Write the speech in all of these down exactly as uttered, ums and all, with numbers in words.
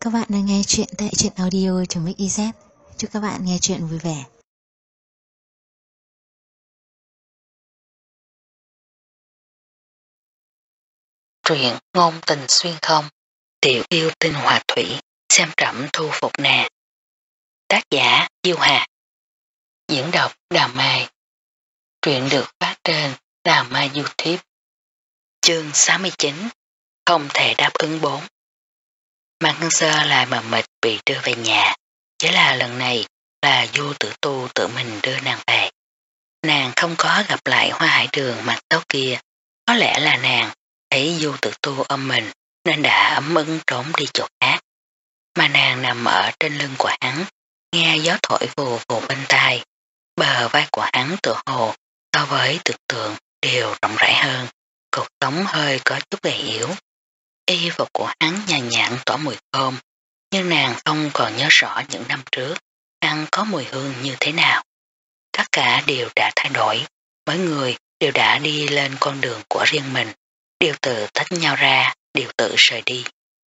các bạn đang nghe chuyện tại truyện audio.mixyz. Chúc các bạn nghe chuyện vui vẻ. Truyện ngôn tình xuyên không, tiểu yêu tinh hòa thủy, xem trẫm thu phục nàng. Tác giả Diêu Hà. Diễn đọc Đào Mai. Truyện được phát trên Đào Mai YouTube. Chương sáu mươi chín. Không thể đáp ứng bốn. Mạc Ngân Sơ lại mờ mịt bị đưa về nhà. Chỉ là lần này là Du Tử Tu tự mình đưa nàng về. Nàng không có gặp lại Hoa Hải Đường mặt tấu kia. Có lẽ là nàng thấy Du Tử Tu ôm mình nên đã ấm ưng trốn đi chỗ khác. Mà nàng nằm ở trên lưng của hắn, nghe gió thổi vù vù bên tai. Bờ vai của hắn tựa hồ so với tưởng tượng đều rộng rãi hơn, cột sống hơi có chút gầy yếu. Y phục của hắn nhàn nhạt tỏa mùi thơm, nhưng nàng không còn nhớ rõ những năm trước hắn có mùi hương như thế nào. Tất cả đều đã thay đổi, mỗi người đều đã đi lên con đường của riêng mình, đều tự tách nhau ra, đều tự rời đi.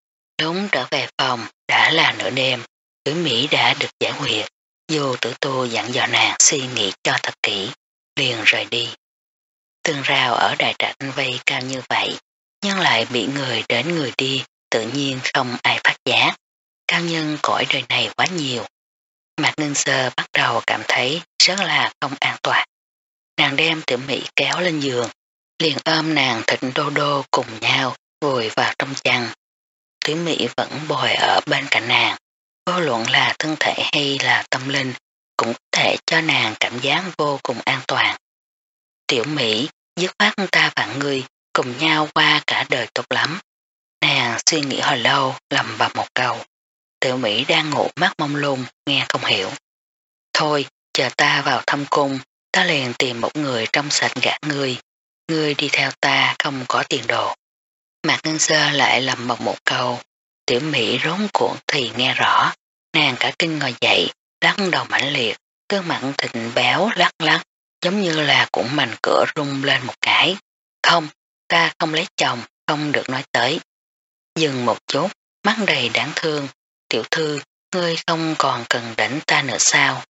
Đúng trở về phòng đã là nửa đêm, Tử Mỹ đã được giải quyết. Dù Tử Tu dặn dò nàng suy nghĩ cho thật kỹ, liền rời đi. Tường rào ở đại trạch vây cao như vậy, nhưng lại bị người đến người đi, tự nhiên không ai phát giác. Cao nhân cõi đời này quá nhiều. Mạc Ngân Sơ bắt đầu cảm thấy rất là không an toàn. Nàng đem Tử Mỹ kéo lên giường, liền ôm nàng thịt đô đô cùng nhau vùi vào trong chăn. Tử Mỹ vẫn bồi ở bên cạnh nàng, vô luận là thân thể hay là tâm linh cũng có thể cho nàng cảm giác vô cùng an toàn. Tiểu Mỹ, dứt khoát ta và ngươi cùng nhau qua cả đời tốt lắm. Nàng suy nghĩ hồi lâu, lầm bầm một câu. Tiểu Mỹ đang ngủ mắt mông lung, nghe không hiểu. Thôi, chờ ta vào thâm cung, ta liền tìm một người trong sạch gã ngươi. Ngươi đi theo ta không có tiền đồ. Mạc Ngân Sơ lại lầm bầm một câu. Tiểu Mỹ rốn cuộn thì nghe rõ. Nàng cả kinh ngồi dậy, lắc đầu mãnh liệt, gương mặt thịt béo lắc lắc, giống như là cũng mành cửa rung lên một cái. Không, ta không lấy chồng, không được nói tới. Dừng một chút, mắt đầy đáng thương. Tiểu thư, ngươi không còn cần đánh ta nữa sao?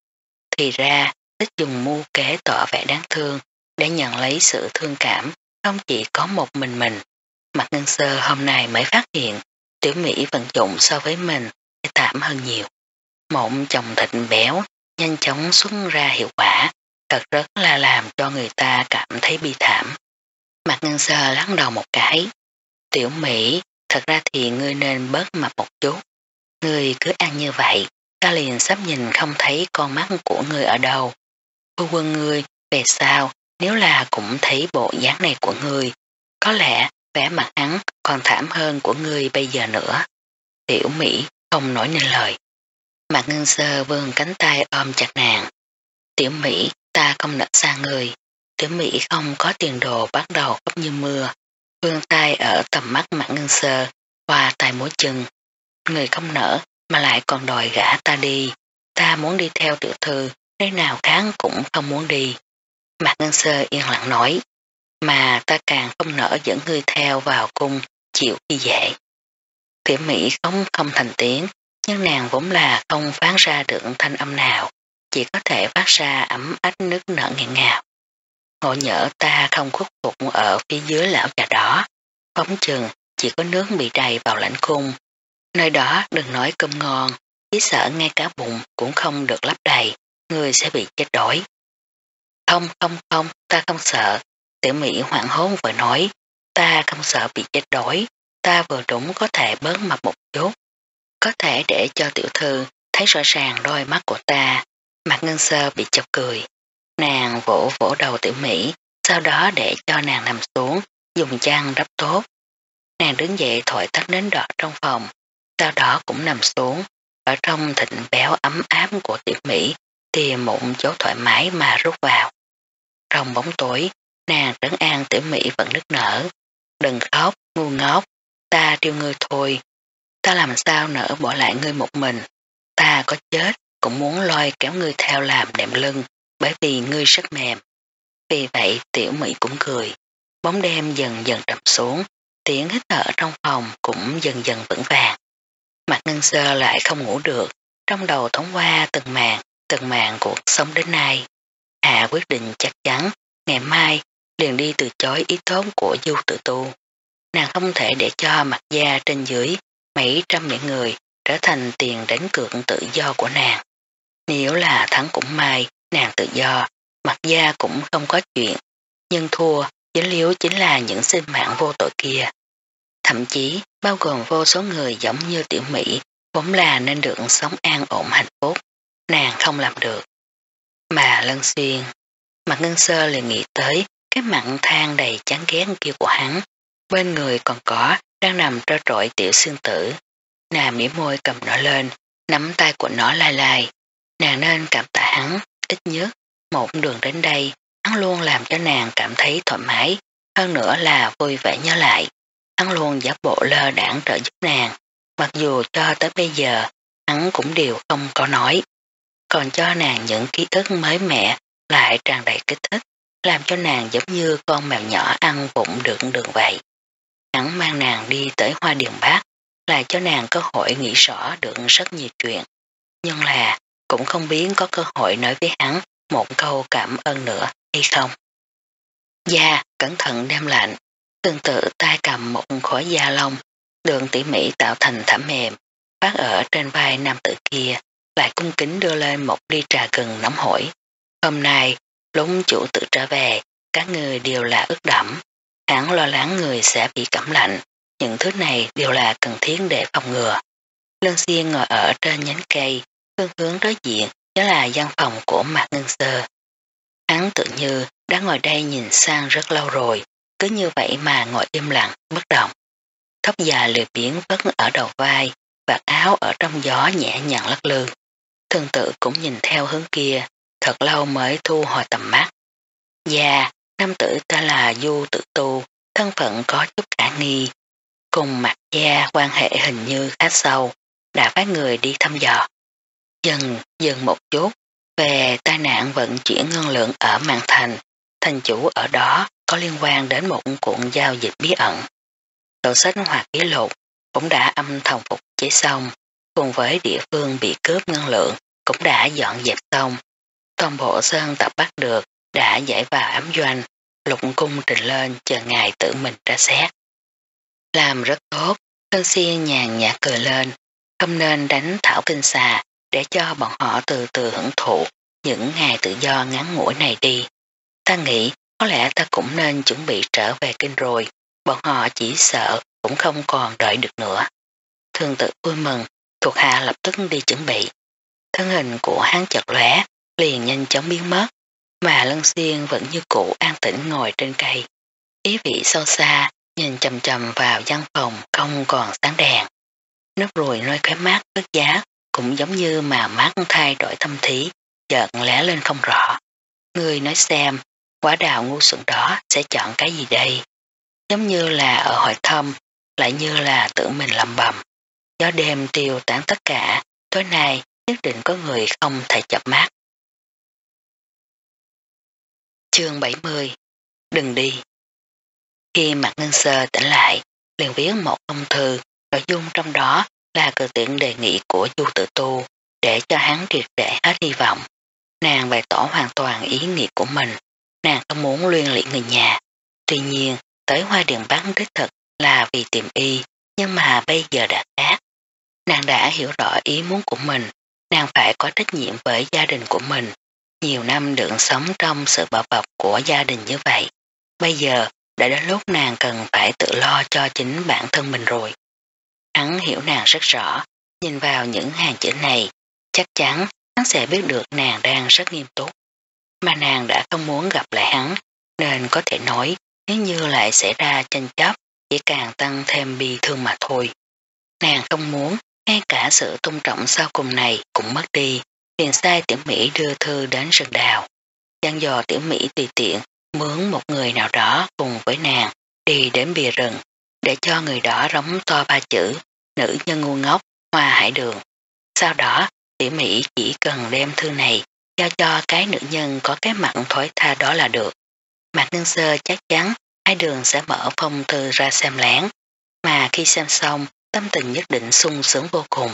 Thì ra, thích dùng mưu kế tỏ vẻ đáng thương để nhận lấy sự thương cảm, không chỉ có một mình mình. Mạc Ngân Sơ hôm nay mới phát hiện Tiểu Mỹ vận dụng so với mình sẽ thảm hơn nhiều. Mộng chồng thịt béo nhanh chóng xuất ra hiệu quả, thật rất là làm cho người ta cảm thấy bi thảm. Mạc Ngân Sơ lắc đầu một cái. Tiểu Mỹ, thật ra thì ngươi nên bớt mập một chút. Ngươi cứ ăn như vậy, ta liền sắp nhìn không thấy con mắt của ngươi ở đâu. Phu quân ngươi, về sau, nếu là cũng thấy bộ dáng này của ngươi, có lẽ vẻ mặt hắn còn thảm hơn của ngươi bây giờ nữa. Tiểu Mỹ không nói nên lời. Mạc Ngân Sơ vươn cánh tay ôm chặt nàng. Tiểu Mỹ, ta không nỡ xa ngươi. Tiểu Mỹ không có tiền đồ bắt đầu khóc như mưa. Vươn tay ở tầm mắt Mạc Ngân Sơ, qua tay múa chân. Người không nỡ mà lại còn đòi gã ta đi. Ta muốn đi theo tiểu thư, nơi nào khác cũng không muốn đi. Mạc Ngân Sơ yên lặng nói. Mà ta càng không nỡ dẫn ngươi theo vào cung, chịu khi dễ. Tiểu Mỹ không không thành tiếng, nhưng nàng vốn là không phát ra được thanh âm nào, chỉ có thể phát ra ấm ách nước nở nghẹn ngào. Ngộ nhỡ ta không khuất phục ở phía dưới lão già đó, phóng chừng chỉ có nước bị đầy vào lãnh cung. Nơi đó đừng nói cơm ngon, chỉ sợ ngay cả bụng cũng không được lấp đầy, người sẽ bị chết đói. Không không không, ta không sợ. Tiểu Mỹ hoảng hốt vừa nói, ta không sợ bị chết đói, ta vừa đúng có thể bớt mập một chút. Có thể để cho tiểu thư thấy rõ ràng đôi mắt của ta. Mạc Ngân Sơ bị chọc cười. Nàng vỗ vỗ đầu Tiểu Mỹ, sau đó để cho nàng nằm xuống, dùng chăn đắp tốt. Nàng đứng dậy thổi tắt nến đỏ trong phòng, sau đó cũng nằm xuống, ở trong thịt béo ấm áp của Tiểu Mỹ, tìm một chỗ thoải mái mà rút vào. Trong bóng tối, nàng trấn an Tiểu Mỹ vẫn nức nở. Đừng khóc, ngu ngốc, ta trêu ngươi thôi. Ta làm sao nỡ bỏ lại ngươi một mình. Ta có chết cũng muốn lôi kéo ngươi theo làm đệm lưng, bởi vì ngươi rất mềm. Vì vậy Tiểu Mỹ cũng cười. Bóng đêm dần dần trầm xuống, tiếng hít thở trong phòng cũng dần dần vững vàng. Mạc Ngân Sơ lại không ngủ được, trong đầu thoáng qua từng màn, từng màn cuộc sống đến nay. Hạ quyết định chắc chắn, ngày mai liền đi từ chối ý tốt của Du Tử Tu. Nàng không thể để cho Mặt Gia trên dưới mấy trăm những người trở thành tiền đánh cược tự do của nàng. Nếu là thắng cũng may, nàng tự do, Mặt Gia cũng không có chuyện, nhưng thua, dính líu chính là những sinh mạng vô tội kia. Thậm chí bao gồm vô số người giống như Tiểu Mỹ, vốn là nên được sống an ổn hạnh phúc, nàng không làm được. Mà Lân Xuyên, Mạc Ngân Sơ liền nghĩ tới cái mặn than đầy chán ghét kia của hắn, bên người còn có đang nằm trơ trội tiểu xương tử. Nàng mỉm môi cầm nó lên, nắm tay của nó lai lai. Nàng nên cảm tạ hắn, ít nhất một đường đến đây, hắn luôn làm cho nàng cảm thấy thoải mái, hơn nữa là vui vẻ nhớ lại. Hắn luôn giả bộ lơ đãng trợ giúp nàng, mặc dù cho tới bây giờ, hắn cũng đều không có nói. Còn cho nàng những ký ức mới mẻ, lại tràn đầy kích thích, làm cho nàng giống như con mèo nhỏ ăn vụng được đường vậy. Hắn mang nàng đi tới Hoa Điền Bác, lại cho nàng cơ hội nghĩ rõ được rất nhiều chuyện. Nhưng là, cũng không biết có cơ hội nói với hắn một câu cảm ơn nữa hay không. Da, cẩn thận đem lạnh, tương tự tay cầm một khối da lông, đường tỉ mỉ tạo thành thảm mềm, phát ở trên vai nam tử kia, lại cung kính đưa lên một ly trà gừng nóng hổi. Hôm nay, lúc chủ tự trở về, các người đều là ướt đẫm. Hắn lo lắng người sẽ bị cảm lạnh, những thứ này đều là cần thiết để phòng ngừa. Lân Xuyên ngồi ở trên nhánh cây, hướng hướng đối diện đó là văn phòng của Mạc Ngân Sơ. Hắn tự như đã ngồi đây nhìn sang rất lâu rồi, cứ như vậy mà ngồi im lặng, bất động. Tóc dài lười biếng vất ở đầu vai, vạt áo ở trong gió nhẹ nhàng lắc lư. Thường tự cũng nhìn theo hướng kia, thật lâu mới thu hồi tầm mắt. Dạ, nam tử ta là Du Tử Tu, thân phận có chút khả nghi. Cùng Mặt Gia quan hệ hình như khá sâu, đã phái người đi thăm dò. Dần, dần một chút, về tai nạn vận chuyển ngân lượng ở Mạn Thành, thành chủ ở đó có liên quan đến một cuộn giao dịch bí ẩn. Sổ sách hoặc ký lục cũng đã âm thầm phục chế xong, cùng với địa phương bị cướp ngân lượng cũng đã dọn dẹp xong. Toàn bộ sơn tập bắt được đã giải vào ám doanh, Lục cung trình lên chờ ngài tự mình tra xét. Làm rất tốt, Lân Xuyên nhàn nhạt cười lên, không nên đánh thảo kinh xà để cho bọn họ từ từ hưởng thụ những ngày tự do ngắn ngủi này đi. Ta nghĩ có lẽ ta cũng nên chuẩn bị trở về kinh rồi, bọn họ chỉ sợ cũng không còn đợi được nữa. Thường tự vui mừng, thuộc hạ lập tức đi chuẩn bị. Thân hình của hắn chợt lóe, liền nhanh chóng biến mất, mà Lân Xuyên vẫn như cũ an tĩnh ngồi trên cây. Ý vị sâu xa, nhìn chầm chầm vào văn phòng không còn sáng đèn. Nốt ruồi nơi khóe mắt bất giá cũng giống như mà mắt thay đổi tâm thí, chợt lé lên không rõ. Người nói xem, quả đào ngu xuẩn đó sẽ chọn cái gì đây? Giống như là ở hội thăm, lại như là tự mình lầm bầm. Gió đêm tiêu tán tất cả, tối nay nhất định có người không thể chập mắt. Chương bảy mươi. Đừng đi. Khi Mạc Ngân Sơ tỉnh lại, liền viết một phong thư, nội dung trong đó là cự tuyệt đề nghị của Du Tử Tu để cho hắn triệt để hết hy vọng. Nàng bày tỏ hoàn toàn ý nghĩa của mình, nàng không muốn luyên lị người nhà. Tuy nhiên, tới Hoa Điền Bắc đích thực là vì tìm y, nhưng mà bây giờ đã khác. Nàng đã hiểu rõ ý muốn của mình, nàng phải có trách nhiệm với gia đình của mình. Nhiều năm được sống trong sự bảo bọc của gia đình như vậy. Bây giờ đã đến lúc nàng cần phải tự lo cho chính bản thân mình rồi. Hắn hiểu nàng rất rõ, nhìn vào những hàng chữ này, chắc chắn hắn sẽ biết được nàng đang rất nghiêm túc. Mà nàng đã không muốn gặp lại hắn, nên có thể nói nếu như lại xảy ra tranh chấp, chỉ càng tăng thêm bi thương mà thôi. Nàng không muốn ngay cả sự tôn trọng sau cùng này cũng mất đi, liền sai Tiểu Mỹ đưa thư đến rừng đào. Dặn dò Tiểu Mỹ tùy tiện mướn một người nào đó cùng với nàng đi đến bìa rừng, để cho người đó rống to ba chữ nữ nhân ngu ngốc, Hoa Hải Đường. Sau đó, Tiểu Mỹ chỉ cần đem thư này giao cho cái nữ nhân có cái mặt thối tha đó là được. Mạc Ngân Sơ chắc chắn Hải Đường sẽ mở phong thư ra xem lén, mà khi xem xong, tâm tình nhất định sung sướng vô cùng.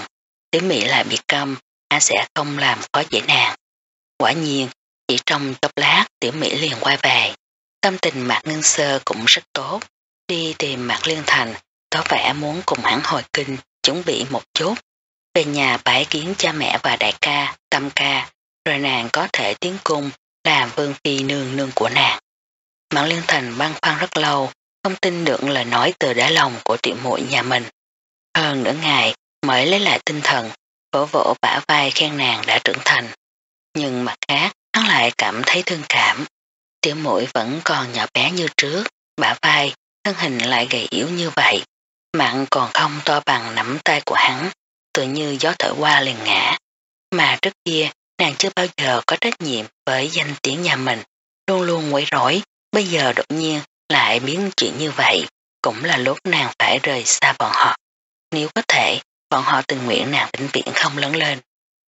Tiểu Mỹ lại bị câm, ả sẽ không làm khó dễ nàng. Quả nhiên, chỉ trong chốc lát Tiểu Mỹ liền quay về. Tâm tình Mạc Ngân Sơ cũng rất tốt, đi tìm Mạc Liên Thành, tỏ vẻ muốn cùng hắn hồi kinh, chuẩn bị một chút. Về nhà bái kiến cha mẹ và đại ca, Tâm ca, rồi nàng có thể tiến cung làm vương phi nương nương của nàng. Mạc Liên Thành băn khoăn rất lâu, không tin được lời nói từ đáy lòng của tiểu muội nhà mình. Hơn nửa ngày mới lấy lại tinh thần, vỗ vỗ bả vai khen nàng đã trưởng thành. Nhưng mặt khác, hắn lại cảm thấy thương cảm. Tiểu muội vẫn còn nhỏ bé như trước, bả vai, thân hình lại gầy yếu như vậy. Mặn còn không to bằng nắm tay của hắn, tự như gió thổi qua liền ngã. Mà trước kia, nàng chưa bao giờ có trách nhiệm với danh tiếng nhà mình, luôn luôn quấy rối, bây giờ đột nhiên lại biến chuyện như vậy, cũng là lúc nàng phải rời xa bọn họ. Nếu có thể, bọn họ tình nguyện nàng vĩnh viễn không lớn lên.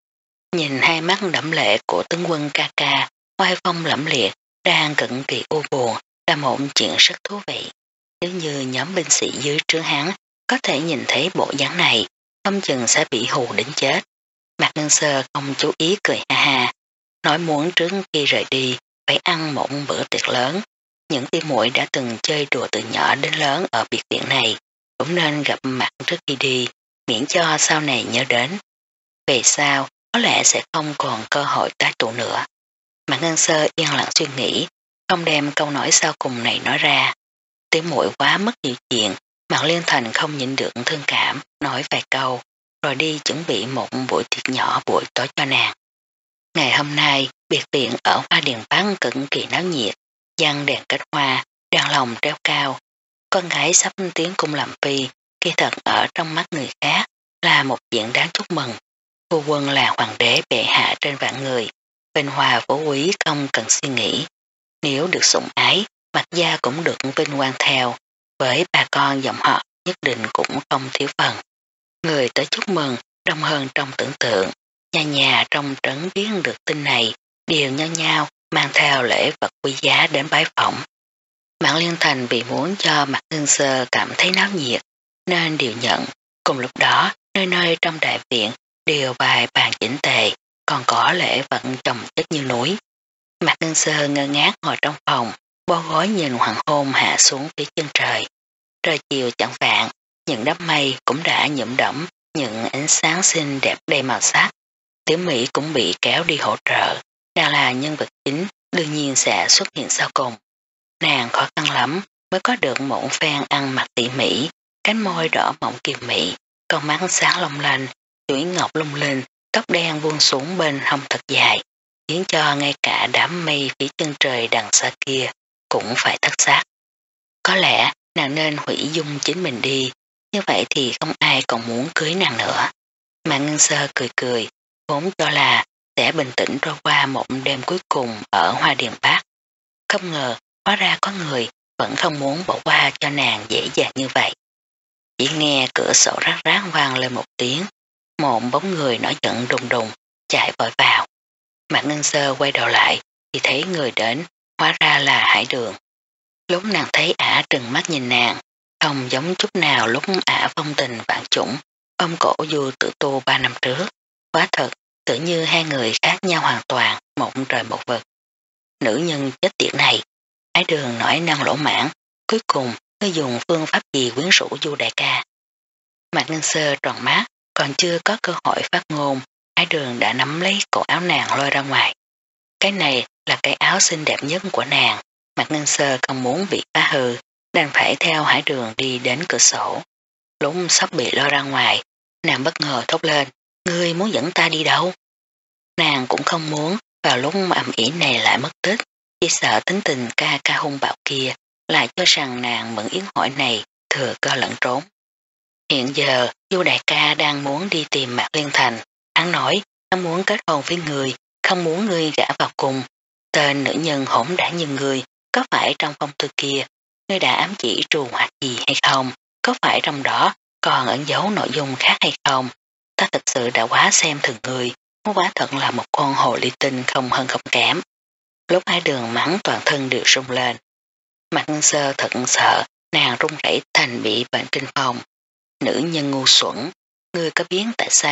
Nhìn hai mắt đẫm lệ của tướng quân ca ca, oai phong lẫm liệt, đang cực kỳ u buồn, là một chuyện rất thú vị. Nếu như nhóm binh sĩ dưới trướng hắn có thể nhìn thấy bộ dáng này, không chừng sẽ bị hù đến chết. Mạc Ngân Sơ không chú ý cười ha ha, nói muốn trước khi rời đi phải ăn một bữa tiệc lớn. Những tỷ muội đã từng chơi đùa từ nhỏ đến lớn ở biệt viện này cũng nên gặp mặt trước khi đi, miễn cho sau này nhớ đến. Về sau, có lẽ sẽ không còn cơ hội tái tụ nữa. Mạc Ngân Sơ yên lặng suy nghĩ, không đem câu nói sau cùng này nói ra. Tiểu muội quá mất nhiều chuyện, Mạc Liên Thành không nhịn được thương cảm, nói vài câu, rồi đi chuẩn bị một buổi tiệc nhỏ buổi tối cho nàng. Ngày hôm nay, biệt viện ở Hoa Điền Bắc cực kỳ náo nhiệt, giăng đèn kết hoa, đèn lồng treo cao. Con gái sắp tiến cung làm phi, kỳ thật ở trong mắt người khác là một chuyện đáng chúc mừng. Phu quân là hoàng đế bệ hạ trên vạn người, vinh hòa phú quý không cần suy nghĩ. Nếu được sủng ái, Mạc gia cũng được vinh quang theo, với bà con dòng họ nhất định cũng không thiếu phần. Người tới chúc mừng đông hơn trong tưởng tượng, nhà nhà trong trấn biết được tin này đều nhau nhau mang theo lễ vật quý giá đến bái phỏng. Mạc Liên Thành vì muốn cho Mạc Ngân Sơ cảm thấy náo nhiệt nên điều nhận. Cùng lúc đó nơi nơi trong đại viện đều bài bàn chỉnh tề, còn có lễ vật chồng chất như núi. Mạc Ngân Sơ ngơ ngác ngồi trong phòng, bó gối nhìn hoàng hôn hạ xuống phía chân trời. Trời chiều chẳng vạn, những đám mây cũng đã nhuộm đẫm những ánh sáng xinh đẹp đầy màu sắc. Tiểu Mỹ cũng bị kéo đi hỗ trợ, đang là nhân vật chính, đương nhiên sẽ xuất hiện sau cùng. Nàng khó khăn lắm mới có được một phen ăn mặc tỉ mỉ, cánh môi đỏ mọng kiều mị, con mắt sáng long lanh, chuỗi ngọc lung linh, tóc đen buông xuống bên hông thật dài, khiến cho ngay cả đám mây phía chân trời đằng xa kia cũng phải thất xác. Có lẽ nàng nên hủy dung chính mình đi, như vậy thì không ai còn muốn cưới nàng nữa. Mạc Ngân Sơ cười cười, vốn cho là sẽ bình tĩnh trôi qua một đêm cuối cùng ở Hoa Điền Bắc. Không ngờ, hóa ra có người vẫn không muốn bỏ qua cho nàng dễ dàng như vậy. Chỉ nghe cửa sổ rác rác vang lên một tiếng, một bóng người nổi giận đùng đùng chạy vội vào. Mạc Ngân Sơ quay đầu lại thì thấy người đến, hóa ra là Hải Đường. Lúc nàng thấy ả trừng mắt nhìn nàng, không giống chút nào lúc ả phong tình vạn chủng, ôm cổ Du Tử Tu ba năm trước. Quá thật, tự như hai người khác nhau hoàn toàn, một trời một vực. Nữ nhân chết tiệt này, Hải Đường nói năng lỗ mãn, cuối cùng ngươi dùng phương pháp gì quyến rũ Du đại ca. Mạc Ngân Sơ tròn mắt, còn chưa có cơ hội phát ngôn, Hải Đường đã nắm lấy cổ áo nàng lôi ra ngoài. Cái này là cái áo xinh đẹp nhất của nàng, Mạc Ngân Sơ không muốn bị phá hư, đành phải theo Hải Đường đi đến cửa sổ. Lúc sắp bị lôi ra ngoài, nàng bất ngờ thốt lên, ngươi muốn dẫn ta đi đâu? Nàng cũng không muốn vào lúc ầm ĩ này lại mất tích, chỉ sợ tính tình ca ca hung bạo kia lại cho rằng nàng mượn yến hỏi này thừa cơ lẫn trốn. Hiện giờ Du đại ca đang muốn đi tìm Mạc Liên Thành, hắn nói hắn muốn kết hôn với người, không muốn ngươi gả vào cùng. Tên nữ nhân hỗn đản như ngươi, có phải trong phong thư kia ngươi đã ám chỉ trù hoặc gì hay không? Có phải trong đó còn ẩn giấu nội dung khác hay không? Ta thật sự đã quá xem thường ngươi, muốn quá thật là một con hồ ly tinh không hơn không kém. Lúc Hải Đường mắng toàn thân đều rung lên. Mạc Ngân Sơ thật sợ, nàng run rẩy thành bị bệnh kinh phong. Nữ nhân ngu xuẩn, ngươi có biết tại sao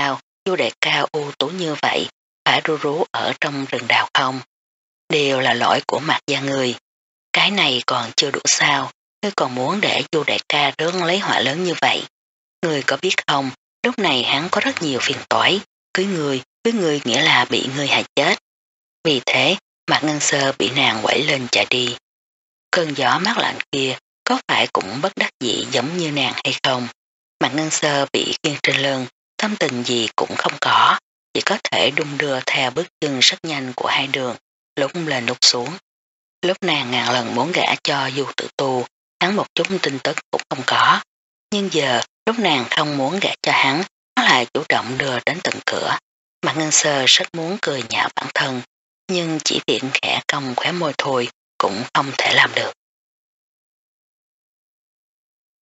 Du đại ca ưu tú như vậy phải ru rú ở trong rừng đào không? Đều là lỗi của Mạc gia người. Cái này còn chưa đủ sao, ngươi còn muốn để Du đại ca rước lấy họa lớn như vậy. Ngươi có biết không, lúc này hắn có rất nhiều phiền toái, cưới người, cưới người nghĩa là bị ngươi hại chết. Vì thế, Mạc Ngân Sơ bị nàng quẩy lên chạy đi. Cơn gió mát lạnh kia có phải cũng bất đắc dĩ giống như nàng hay không? Mạc Ngân Sơ bị khiêng trên lưng, tâm tình gì cũng không có, chỉ có thể đung đưa theo bước chân rất nhanh của hai đường, lúc lên lúc xuống. Lúc nàng ngàn lần muốn gả cho Du Tử Tu, hắn một chút tin tức cũng không có. Nhưng giờ, lúc nàng không muốn gả cho hắn, hắn lại chủ động đưa đến tận cửa. Mạc Ngân Sơ rất muốn cười nhạo bản thân, nhưng chỉ viện khẽ cong khóe môi thôi cũng không thể làm được.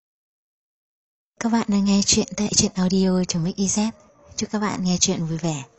Các bạn đang nghe chuyện tại truyện audio.mix.iz. Chúc các bạn nghe chuyện vui vẻ.